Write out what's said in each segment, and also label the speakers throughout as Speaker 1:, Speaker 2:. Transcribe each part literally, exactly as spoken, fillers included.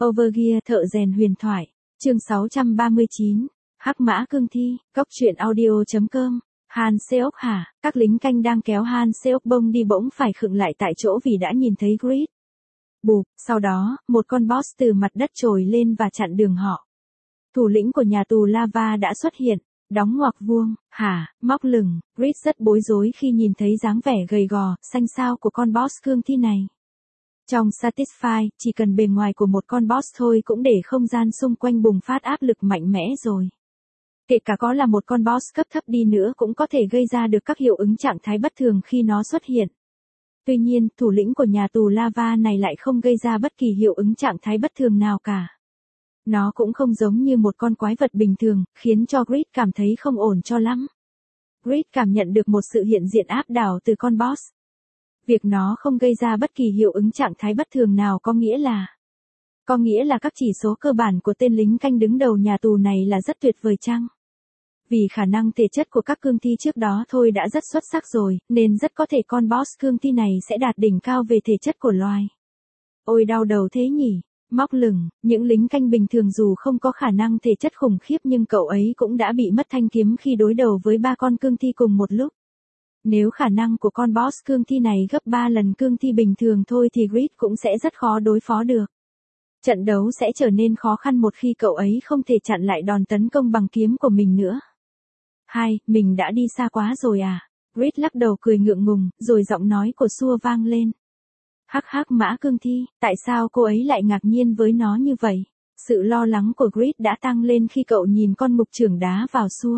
Speaker 1: Overgear thợ rèn huyền thoại. Chương sáu trăm ba mươi chín. Hắc mã cương thi. Cốc truyện audio chấm com. Han Seok hả? Các lính canh đang kéo Han Seok bông đi bỗng phải khựng lại tại chỗ vì đã nhìn thấy Grid. Bụp, sau đó, một con boss từ mặt đất trồi lên và chặn đường họ. Thủ lĩnh của nhà tù lava đã xuất hiện, đóng ngoặc vuông, hả, móc lửng. Grid rất bối rối khi nhìn thấy dáng vẻ gầy gò, xanh xao của con boss cương thi này. Trong Satisfy, chỉ cần bề ngoài của một con boss thôi cũng để không gian xung quanh bùng phát áp lực mạnh mẽ rồi. Kể cả có là một con boss cấp thấp đi nữa cũng có thể gây ra được các hiệu ứng trạng thái bất thường khi nó xuất hiện. Tuy nhiên, thủ lĩnh của nhà tù lava này lại không gây ra bất kỳ hiệu ứng trạng thái bất thường nào cả. Nó cũng không giống như một con quái vật bình thường, khiến cho Grid cảm thấy không ổn cho lắm. Grid cảm nhận được một sự hiện diện áp đảo từ con boss. Việc nó không gây ra bất kỳ hiệu ứng trạng thái bất thường nào có nghĩa là... Có nghĩa là các chỉ số cơ bản của tên lính canh đứng đầu nhà tù này là rất tuyệt vời chăng? Vì khả năng thể chất của các cương thi trước đó thôi đã rất xuất sắc rồi, nên rất có thể con boss cương thi này sẽ đạt đỉnh cao về thể chất của loài. Ôi đau đầu thế nhỉ, móc lửng, những lính canh bình thường dù không có khả năng thể chất khủng khiếp nhưng cậu ấy cũng đã bị mất thanh kiếm khi đối đầu với ba con cương thi cùng một lúc. Nếu khả năng của con boss cương thi này gấp ba lần cương thi bình thường thôi thì Grid cũng sẽ rất khó đối phó được. Trận đấu sẽ trở nên khó khăn một khi cậu ấy không thể chặn lại đòn tấn công bằng kiếm của mình nữa. Hai, mình đã đi xa quá rồi à? Grid lắc đầu cười ngượng ngùng, rồi giọng nói của Sua vang lên. Hắc hắc mã cương thi, tại sao cô ấy lại ngạc nhiên với nó như vậy? Sự lo lắng của Grid đã tăng lên khi cậu nhìn con mục trưởng đá vào Sua.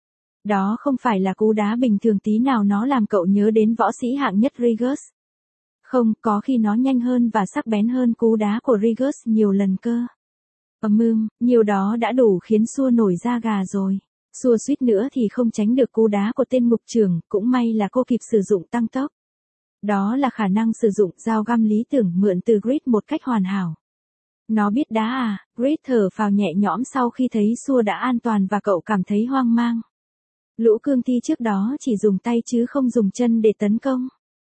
Speaker 1: Đó không phải là cú đá bình thường tí nào, nó làm cậu nhớ đến võ sĩ hạng nhất Rigus. Không, có khi nó nhanh hơn và sắc bén hơn cú đá của Rigus nhiều lần cơ. Ầm ưm, nhiều đó đã đủ khiến Sua nổi da gà rồi. Sua suýt nữa thì không tránh được cú đá của tên mục trưởng, cũng may là cô kịp sử dụng tăng tốc. Đó là khả năng sử dụng dao găm lý tưởng mượn từ Grid một cách hoàn hảo. Nó biết đá à? Grid thở phào nhẹ nhõm sau khi thấy Sua đã an toàn và cậu cảm thấy hoang mang. Lũ cương thi trước đó chỉ dùng tay chứ không dùng chân để tấn công.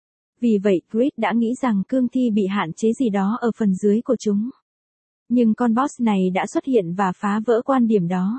Speaker 1: Vì vậy, Grid đã nghĩ rằng cương thi bị hạn chế gì đó ở phần dưới của chúng. Nhưng con boss này đã xuất hiện và phá vỡ quan điểm đó.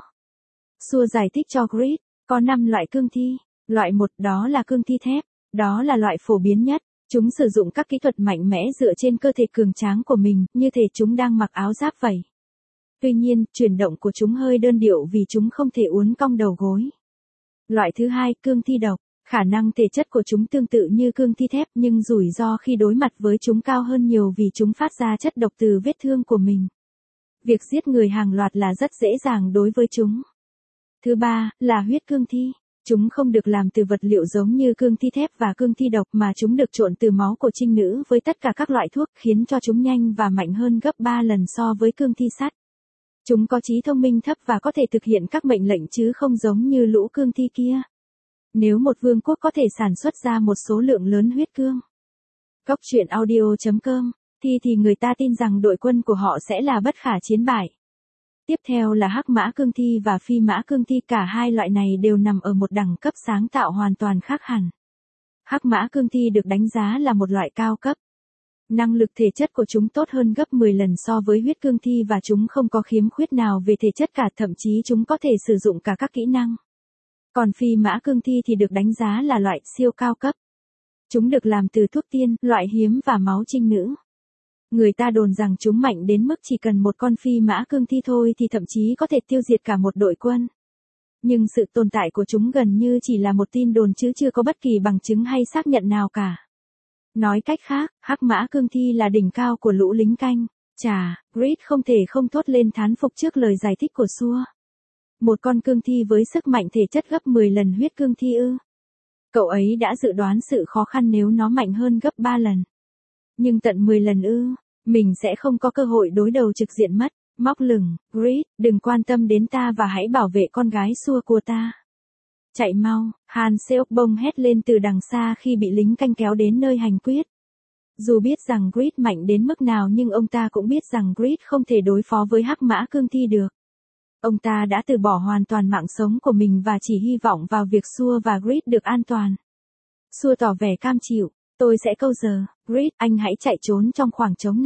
Speaker 1: Sua giải thích cho Grid, có năm loại cương thi. Loại một đó là cương thi thép, đó là loại phổ biến nhất. Chúng sử dụng các kỹ thuật mạnh mẽ dựa trên cơ thể cường tráng của mình, như thể chúng đang mặc áo giáp vậy. Tuy nhiên, chuyển động của chúng hơi đơn điệu vì chúng không thể uốn cong đầu gối. Loại thứ hai, cương thi độc. Khả năng thể chất của chúng tương tự như cương thi thép nhưng rủi ro khi đối mặt với chúng cao hơn nhiều vì chúng phát ra chất độc từ vết thương của mình. Việc giết người hàng loạt là rất dễ dàng đối với chúng. Thứ ba, là huyết cương thi. Chúng không được làm từ vật liệu giống như cương thi thép và cương thi độc mà chúng được trộn từ máu của trinh nữ với tất cả các loại thuốc khiến cho chúng nhanh và mạnh hơn gấp ba lần so với cương thi sắt. Chúng có trí thông minh thấp và có thể thực hiện các mệnh lệnh chứ không giống như lũ cương thi kia. Nếu một vương quốc có thể sản xuất ra một số lượng lớn huyết cương. Cốc truyện audio chấm com, thì thì người ta tin rằng đội quân của họ sẽ là bất khả chiến bại. Tiếp theo là hắc mã cương thi và phi mã cương thi, cả hai loại này đều nằm ở một đẳng cấp sáng tạo hoàn toàn khác hẳn. Hắc mã cương thi được đánh giá là một loại cao cấp. Năng lực thể chất của chúng tốt hơn gấp mười lần so với huyết cương thi và chúng không có khiếm khuyết nào về thể chất cả, thậm chí chúng có thể sử dụng cả các kỹ năng. Còn phi mã cương thi thì được đánh giá là loại siêu cao cấp. Chúng được làm từ thuốc tiên, loại hiếm và máu trinh nữ. Người ta đồn rằng chúng mạnh đến mức chỉ cần một con phi mã cương thi thôi thì thậm chí có thể tiêu diệt cả một đội quân. Nhưng sự tồn tại của chúng gần như chỉ là một tin đồn chứ chưa có bất kỳ bằng chứng hay xác nhận nào cả. Nói cách khác, hắc mã cương thi là đỉnh cao của lũ lính canh. Chà, Grid không thể không thốt lên thán phục trước lời giải thích của Sua. Một con cương thi với sức mạnh thể chất gấp mười lần huyết cương thi ư? Cậu ấy đã dự đoán sự khó khăn nếu nó mạnh hơn gấp ba lần. Nhưng tận mười lần ư? Mình sẽ không có cơ hội đối đầu trực diện mất. Móc lửng, Grid, đừng quan tâm đến ta và hãy bảo vệ con gái Sua của ta. Chạy mau, Han Seok bông hét lên từ đằng xa khi bị lính canh kéo đến nơi hành quyết. Dù biết rằng Grid mạnh đến mức nào nhưng ông ta cũng biết rằng Grid không thể đối phó với hắc mã cương thi được. Ông ta đã từ bỏ hoàn toàn mạng sống của mình và chỉ hy vọng vào việc Sua và Grid được an toàn. Sua tỏ vẻ cam chịu, tôi sẽ câu giờ, Grid, anh hãy chạy trốn trong khoảng trống này.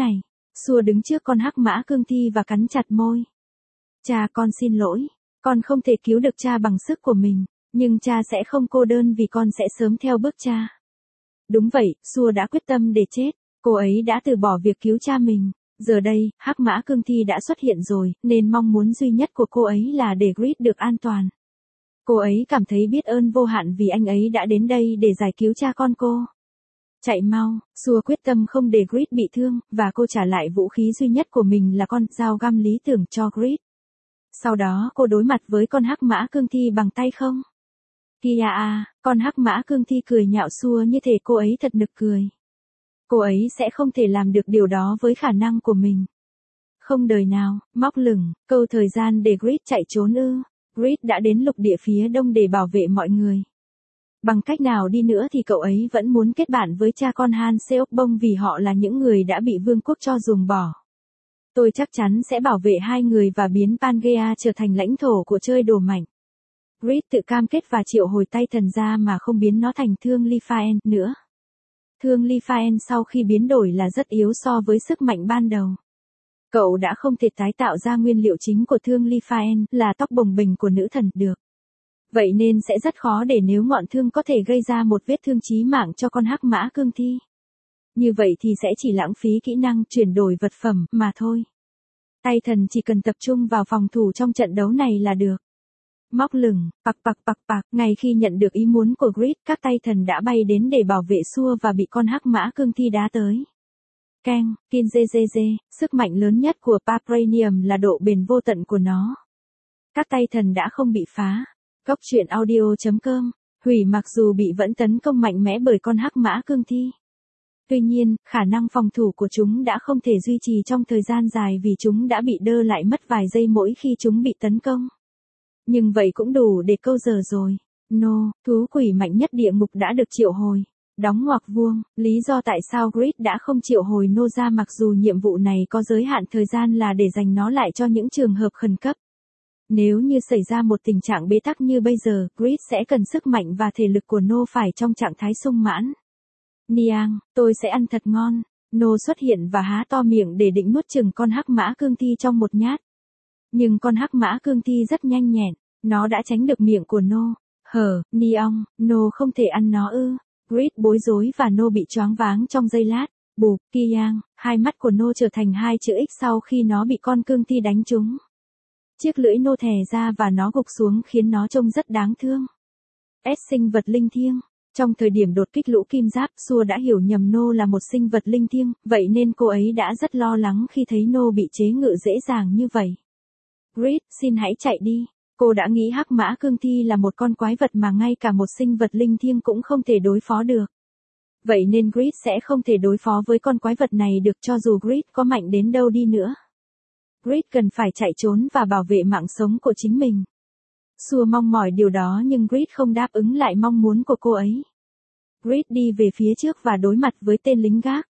Speaker 1: Xua đứng trước con hắc mã cương thi và cắn chặt môi. Cha, con xin lỗi. Con không thể cứu được cha bằng sức của mình, nhưng cha sẽ không cô đơn vì con sẽ sớm theo bước cha. Đúng vậy, Xua đã quyết tâm để chết. Cô ấy đã từ bỏ việc cứu cha mình. Giờ đây, hắc mã cương thi đã xuất hiện rồi, nên mong muốn duy nhất của cô ấy là để Grid được an toàn. Cô ấy cảm thấy biết ơn vô hạn vì anh ấy đã đến đây để giải cứu cha con cô. Chạy mau, Xua quyết tâm không để Grid bị thương, và cô trả lại vũ khí duy nhất của mình là con dao găm lý tưởng cho Grid. Sau đó cô đối mặt với con hắc mã cương thi bằng tay không. Kìa à, con hắc mã cương thi cười nhạo Xua như thể cô ấy thật nực cười. Cô ấy sẽ không thể làm được điều đó với khả năng của mình. Không đời nào, móc lửng, câu thời gian để Grid chạy trốn ư. Grid đã đến lục địa phía đông để bảo vệ mọi người. Bằng cách nào đi nữa thì cậu ấy vẫn muốn kết bạn với cha con Han Seok-bông vì họ là những người đã bị vương quốc cho ruồng bỏ. Tôi chắc chắn sẽ bảo vệ hai người và biến Pangea trở thành lãnh thổ của chơi đồ mạnh. Grid tự cam kết và triệu hồi tay thần ra mà không biến nó thành thương Liphaen nữa. Thương Liphaen sau khi biến đổi là rất yếu so với sức mạnh ban đầu. Cậu đã không thể tái tạo ra nguyên liệu chính của thương Liphaen là tóc bồng bềnh của nữ thần được. Vậy nên sẽ rất khó để nếu ngọn thương có thể gây ra một vết thương chí mạng cho con hắc mã cương thi. Như vậy thì sẽ chỉ lãng phí kỹ năng chuyển đổi vật phẩm mà thôi. Tay thần chỉ cần tập trung vào phòng thủ trong trận đấu này là được. Móc lửng, pặc pặc pặc pặc, ngay khi nhận được ý muốn của Grid, các tay thần đã bay đến để bảo vệ Xua và bị con hắc mã cương thi đá tới. Keng, Kinzezeze, sức mạnh lớn nhất của Papranium là độ bền vô tận của nó. Các tay thần đã không bị phá. Cốc truyện audio chấm com, hủy mặc dù bị vẫn tấn công mạnh mẽ bởi con hắc mã cương thi. Tuy nhiên, khả năng phòng thủ của chúng đã không thể duy trì trong thời gian dài vì chúng đã bị đơ lại mất vài giây mỗi khi chúng bị tấn công. Nhưng vậy cũng đủ để câu giờ rồi. No, thú quỷ mạnh nhất địa ngục đã được triệu hồi. Đóng ngoặc vuông, lý do tại sao Grid đã không triệu hồi No ra mặc dù nhiệm vụ này có giới hạn thời gian là để dành nó lại cho những trường hợp khẩn cấp. Nếu như xảy ra một tình trạng bế tắc như bây giờ, Grid sẽ cần sức mạnh và thể lực của No phải trong trạng thái sung mãn. Niang, tôi sẽ ăn thật ngon. No xuất hiện và há to miệng để định nuốt chửng con hắc mã cương thi trong một nhát. Nhưng con hắc mã cương thi rất nhanh nhẹn, nó đã tránh được miệng của No. Hờ, Niang, No không thể ăn nó ư. Grid bối rối và No bị choáng váng trong giây lát. Bụp, Kiang, hai mắt của No trở thành hai chữ X sau khi nó bị con cương thi đánh trúng. Chiếc lưỡi No thè ra và nó gục xuống khiến nó trông rất đáng thương. S sinh vật linh thiêng. Trong thời điểm đột kích lũ kim giáp, Xua đã hiểu nhầm No là một sinh vật linh thiêng, vậy nên cô ấy đã rất lo lắng khi thấy No bị chế ngự dễ dàng như vậy. Grid, xin hãy chạy đi. Cô đã nghĩ hắc mã cương thi là một con quái vật mà ngay cả một sinh vật linh thiêng cũng không thể đối phó được. Vậy nên Grid sẽ không thể đối phó với con quái vật này được cho dù Grid có mạnh đến đâu đi nữa. Grid cần phải chạy trốn và bảo vệ mạng sống của chính mình. Xua mong mỏi điều đó nhưng Grid không đáp ứng lại mong muốn của cô ấy. Grid đi về phía trước và đối mặt với tên lính gác.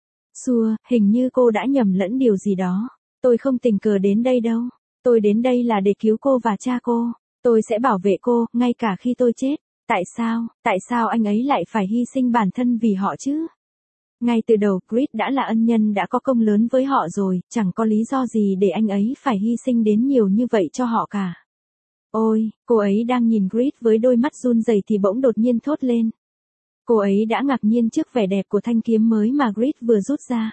Speaker 1: Xua, hình như cô đã nhầm lẫn điều gì đó. Tôi không tình cờ đến đây đâu. Tôi đến đây là để cứu cô và cha cô. Tôi sẽ bảo vệ cô, ngay cả khi tôi chết. Tại sao, tại sao anh ấy lại phải hy sinh bản thân vì họ chứ? Ngay từ đầu, Grid đã là ân nhân đã có công lớn với họ rồi, chẳng có lý do gì để anh ấy phải hy sinh đến nhiều như vậy cho họ cả. Ôi, cô ấy đang nhìn Grid với đôi mắt run rẩy thì bỗng đột nhiên thốt lên. Cô ấy đã ngạc nhiên trước vẻ đẹp của thanh kiếm mới mà Grid vừa rút ra.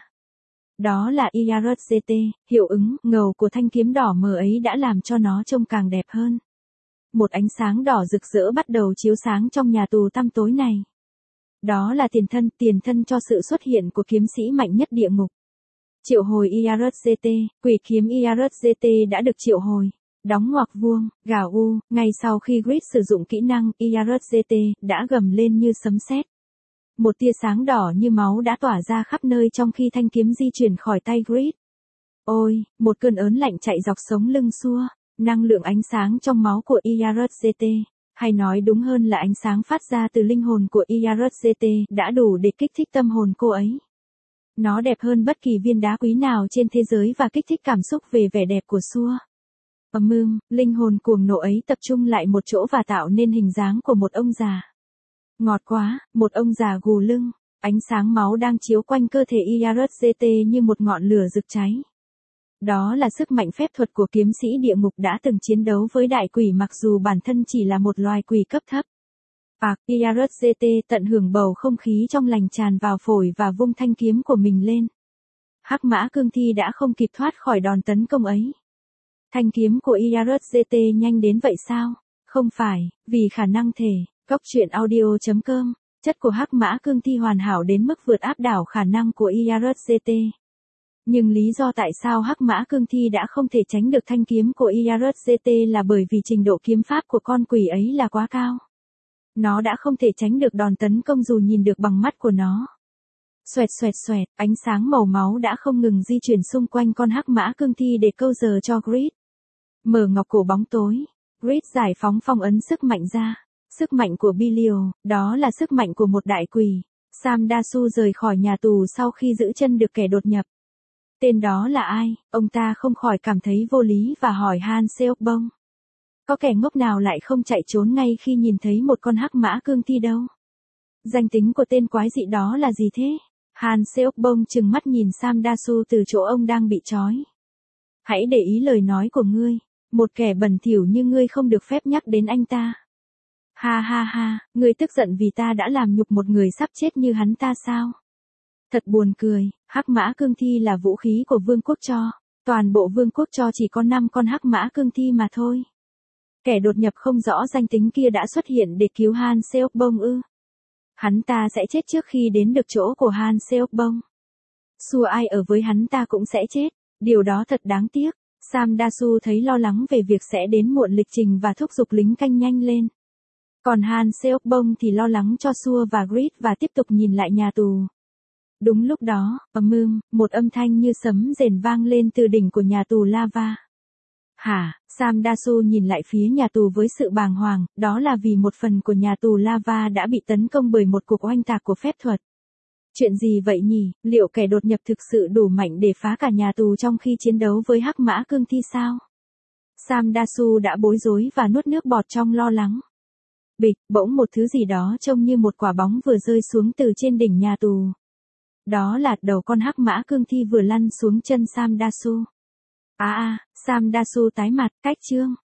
Speaker 1: Đó là i a rờ giê tê, hiệu ứng ngầu của thanh kiếm đỏ mờ ấy đã làm cho nó trông càng đẹp hơn. Một ánh sáng đỏ rực rỡ bắt đầu chiếu sáng trong nhà tù tăm tối này. Đó là tiền thân, tiền thân cho sự xuất hiện của kiếm sĩ mạnh nhất địa ngục. Triệu hồi i a rờ giê tê, quỷ kiếm i a rờ giê tê đã được triệu hồi. Đóng ngoặc vuông, gào u, ngay sau khi Grid sử dụng kỹ năng i a rờ giê tê, đã gầm lên như sấm sét. Một tia sáng đỏ như máu đã tỏa ra khắp nơi trong khi thanh kiếm di chuyển khỏi tay Grid. Ôi, một cơn ớn lạnh chạy dọc sống lưng Xua, năng lượng ánh sáng trong máu của i a rờ giê tê, hay nói đúng hơn là ánh sáng phát ra từ linh hồn của i a rờ giê tê, đã đủ để kích thích tâm hồn cô ấy. Nó đẹp hơn bất kỳ viên đá quý nào trên thế giới và kích thích cảm xúc về vẻ đẹp của Xua. Ầm ưm, linh hồn cuồng nộ ấy tập trung lại một chỗ và tạo nên hình dáng của một ông già. Ngọt quá, một ông già gù lưng. Ánh sáng máu đang chiếu quanh cơ thể i rờ giê tê như một ngọn lửa rực cháy. Đó là sức mạnh phép thuật của kiếm sĩ địa ngục đã từng chiến đấu với đại quỷ mặc dù bản thân chỉ là một loài quỷ cấp thấp. Bạc, i rờ giê tê tận hưởng bầu không khí trong lành tràn vào phổi và vung thanh kiếm của mình lên. Hắc Mã Cương Thi đã không kịp thoát khỏi đòn tấn công ấy. Thanh kiếm của i rờ giê tê nhanh đến vậy sao? Không phải, vì khả năng thể. Cốc truyện audio chấm com. Chất của Hắc Mã Cương Thi hoàn hảo đến mức vượt áp đảo khả năng của i rờ giê tê. Nhưng lý do tại sao Hắc Mã Cương Thi đã không thể tránh được thanh kiếm của i rờ giê tê là bởi vì trình độ kiếm pháp của con quỷ ấy là quá cao. Nó đã không thể tránh được đòn tấn công dù nhìn được bằng mắt của nó. Xoẹt xoẹt xoẹt, ánh sáng màu máu đã không ngừng di chuyển xung quanh con Hắc Mã Cương Thi để câu giờ cho Grid. Mở ngọc cổ bóng tối, Grid giải phóng phong ấn sức mạnh ra. Sức mạnh của Belial, đó là sức mạnh của một đại quỷ. Sam Dasu rời khỏi nhà tù sau khi giữ chân được kẻ đột nhập. Tên đó là ai? Ông ta không khỏi cảm thấy vô lý và hỏi Han Seokbong. Có kẻ ngốc nào lại không chạy trốn ngay khi nhìn thấy một con Hắc Mã Cương Thi đâu? Danh tính của tên quái dị đó là gì thế? Han Seokbong trừng mắt nhìn Sam Dasu từ chỗ ông đang bị trói. Hãy để ý lời nói của ngươi. Một kẻ bẩn thỉu như ngươi không được phép nhắc đến anh ta. Ha ha ha, ngươi tức giận vì ta đã làm nhục một người sắp chết như hắn ta sao? Thật buồn cười, Hắc Mã Cương Thi là vũ khí của Vương quốc Cho. Toàn bộ Vương quốc Cho chỉ có năm con Hắc Mã Cương Thi mà thôi. Kẻ đột nhập không rõ danh tính kia đã xuất hiện để cứu Han Seokbong ư? Hắn ta sẽ chết trước khi đến được chỗ của Han Seokbong. Xua ai ở với hắn ta cũng sẽ chết, điều đó thật đáng tiếc. Sam Dasu thấy lo lắng về việc sẽ đến muộn lịch trình và thúc giục lính canh nhanh lên. Còn Han Seokbong thì lo lắng cho Xua và Grid và tiếp tục nhìn lại nhà tù. Đúng lúc đó, ầm ầm, một âm thanh như sấm rền vang lên từ đỉnh của nhà tù lava. Hả? Sam Dasu nhìn lại phía nhà tù với sự bàng hoàng, đó là vì một phần của nhà tù lava đã bị tấn công bởi một cuộc oanh tạc của phép thuật. Chuyện gì vậy nhỉ? Liệu kẻ đột nhập thực sự đủ mạnh để phá cả nhà tù trong khi chiến đấu với Hắc Mã Cương Thi sao? Sam Dasu đã bối rối và nuốt nước bọt trong lo lắng. Bịch, bỗng một thứ gì đó trông như một quả bóng vừa rơi xuống từ trên đỉnh nhà tù. Đó là đầu con Hắc Mã Cương Thi vừa lăn xuống chân Sam Dasu. À à, Sam Dasu tái mặt, cách chương.